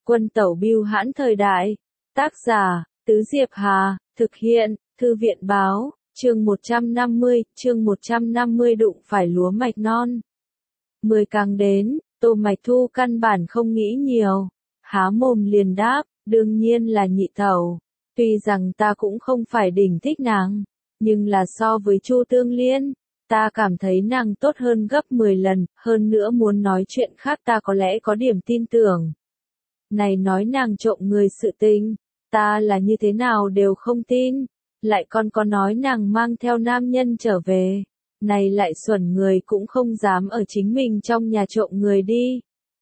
Quân tẩu bưu hãn thời đại. Tác giả, Tứ Diệp Hà, thực hiện, Thư viện báo, chương 150 đụng phải lúa mạch non. 10 càng đến, Tô Mạch Thu căn bản không nghĩ nhiều, há mồm liền đáp, đương nhiên là nhị tẩu. Tuy rằng ta cũng không phải đỉnh thích nàng, nhưng là so với Chu Tương Liên, ta cảm thấy nàng tốt hơn gấp 10 lần, hơn nữa muốn nói chuyện khác ta có lẽ có điểm tin tưởng. Này nói nàng trộm người sự tình, ta là như thế nào đều không tin, lại còn có nói nàng mang theo nam nhân trở về, này lại xuẩn người cũng không dám ở chính mình trong nhà trộm người đi.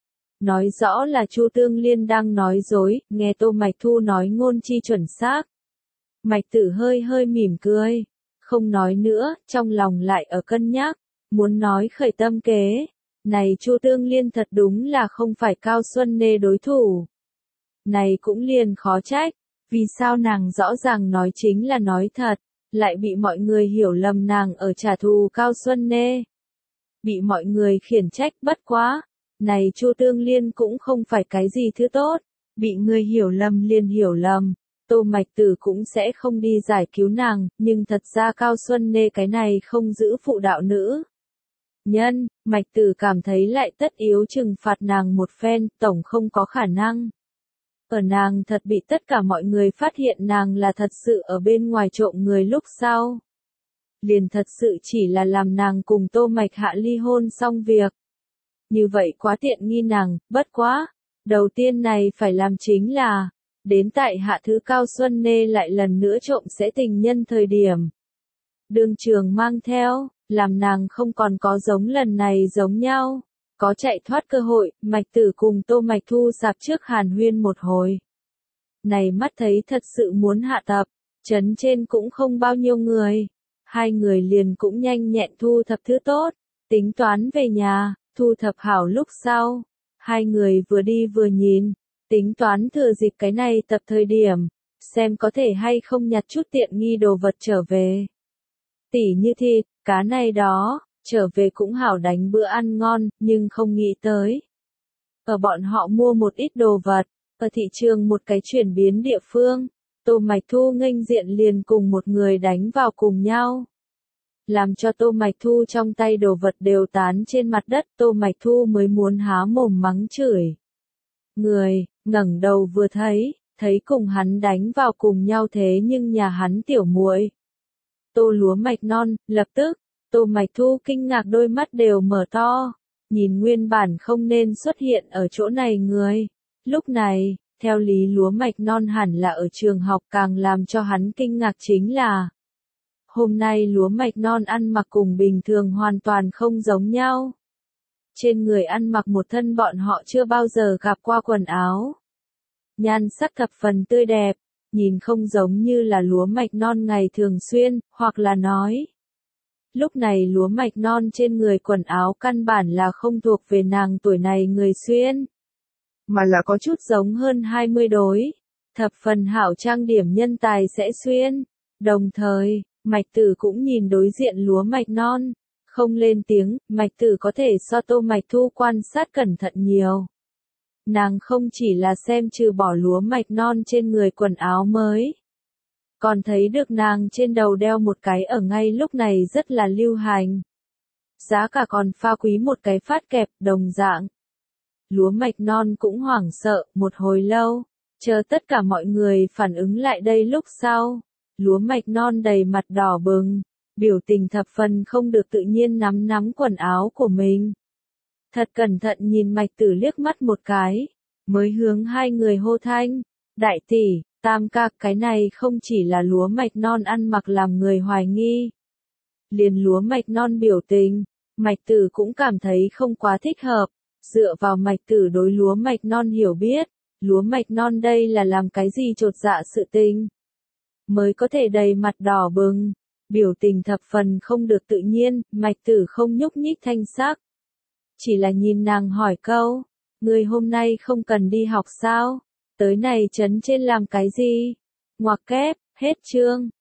Nói rõ là Chu Tương Liên đang nói dối, nghe Tô Mạch Thu nói ngôn chi chuẩn xác. Mạch Tử hơi hơi mỉm cười, không nói nữa, trong lòng lại ở cân nhắc, muốn nói khởi tâm kế. Này Chu Tương Liên thật đúng là không phải Cao Xuân Nê đối thủ. Này cũng liền khó trách, vì sao nàng rõ ràng nói chính là nói thật, lại bị mọi người hiểu lầm nàng ở trả thù Cao Xuân Nê. Bị mọi người khiển trách bất quá, này Chu Tương Liên cũng không phải cái gì thứ tốt, bị người hiểu lầm liền hiểu lầm. Tô Mạch Tử cũng sẽ không đi giải cứu nàng, nhưng thật ra Cao Xuân Nê cái này không giữ phụ đạo nữ nhân, Mạch Tử cảm thấy lại tất yếu trừng phạt nàng một phen, tổng không có khả năng. Ở nàng thật bị tất cả mọi người phát hiện nàng là thật sự ở bên ngoài trộm người lúc sau. Liền thật sự chỉ là làm nàng cùng Tô Mạch Hạ ly hôn xong việc. Như vậy quá tiện nghi nàng, bất quá. Đầu tiên này phải làm chính là, đến tại hạ thứ Cao Xuân Nê lại lần nữa trộm sẽ tình nhân thời điểm. Đường trường mang theo, làm nàng không còn có giống lần này giống nhau. Có chạy thoát cơ hội, Mạch Tử cùng Tô Mạch Thu sạp trước hàn huyên một hồi. Này mắt thấy thật sự muốn hạ tập, trấn trên cũng không bao nhiêu người. Hai người liền cũng nhanh nhẹn thu thập thứ tốt, tính toán về nhà, thu thập hảo lúc sau. Hai người vừa đi vừa nhìn, tính toán thừa dịp cái này tập thời điểm, xem có thể hay không nhặt chút tiện nghi đồ vật trở về. Tỉ như thịt, cá này đó, trở về cũng hảo đánh bữa ăn ngon, nhưng không nghĩ tới. Ở bọn họ mua một ít đồ vật, ở thị trường một cái chuyển biến địa phương, Tô Mạch Thu nghênh diện liền cùng một người đánh vào cùng nhau. Làm cho Tô Mạch Thu trong tay đồ vật đều tán trên mặt đất, Tô Mạch Thu mới muốn há mồm mắng chửi. Người, ngẩng đầu vừa thấy cùng hắn đánh vào cùng nhau thế nhưng nhà hắn tiểu muội. Tô lúa mạch non, lập tức, Tô Mạch Thu kinh ngạc đôi mắt đều mở to, nhìn nguyên bản không nên xuất hiện ở chỗ này người. Lúc này, theo lý lúa mạch non hẳn là ở trường học, càng làm cho hắn kinh ngạc chính là hôm nay lúa mạch non ăn mặc cùng bình thường hoàn toàn không giống nhau. Trên người ăn mặc một thân bọn họ chưa bao giờ gặp qua quần áo. Nhan sắc thập phần tươi đẹp, nhìn không giống như là lúa mạch non ngày thường xuyên, hoặc là nói. Lúc này lúa mạch non trên người quần áo căn bản là không thuộc về nàng tuổi này người xuyên, mà là có chút giống hơn 20 đối, thập phần hảo trang điểm nhân tài sẽ xuyên. Đồng thời, Mạch Tử cũng nhìn đối diện lúa mạch non, không lên tiếng, Mạch Tử có thể so Tô Mạch Thu quan sát cẩn thận nhiều. Nàng không chỉ là xem trừ bỏ lúa mạch non trên người quần áo mới, còn thấy được nàng trên đầu đeo một cái ở ngay lúc này rất là lưu hành. Giá cả còn pha quý một cái phát kẹp đồng dạng. Lúa mạch non cũng hoảng sợ một hồi lâu, chờ tất cả mọi người phản ứng lại đây lúc sau. Lúa mạch non đầy mặt đỏ bừng, biểu tình thập phần không được tự nhiên nắm quần áo của mình. Thật cẩn thận nhìn Mạch Tử liếc mắt một cái, mới hướng hai người hô thanh, đại tỷ, tam ca, cái này không chỉ là lúa mạch non ăn mặc làm người hoài nghi. Liền lúa mạch non biểu tình, Mạch Tử cũng cảm thấy không quá thích hợp, dựa vào Mạch Tử đối lúa mạch non hiểu biết, lúa mạch non đây là làm cái gì chột dạ sự tình. Mới có thể đầy mặt đỏ bừng, biểu tình thập phần không được tự nhiên, Mạch Tử không nhúc nhích thanh sắc. Chỉ là nhìn nàng hỏi câu, người hôm nay không cần đi học sao? Tới này trấn trên làm cái gì? Ngoặc kép, hết chương.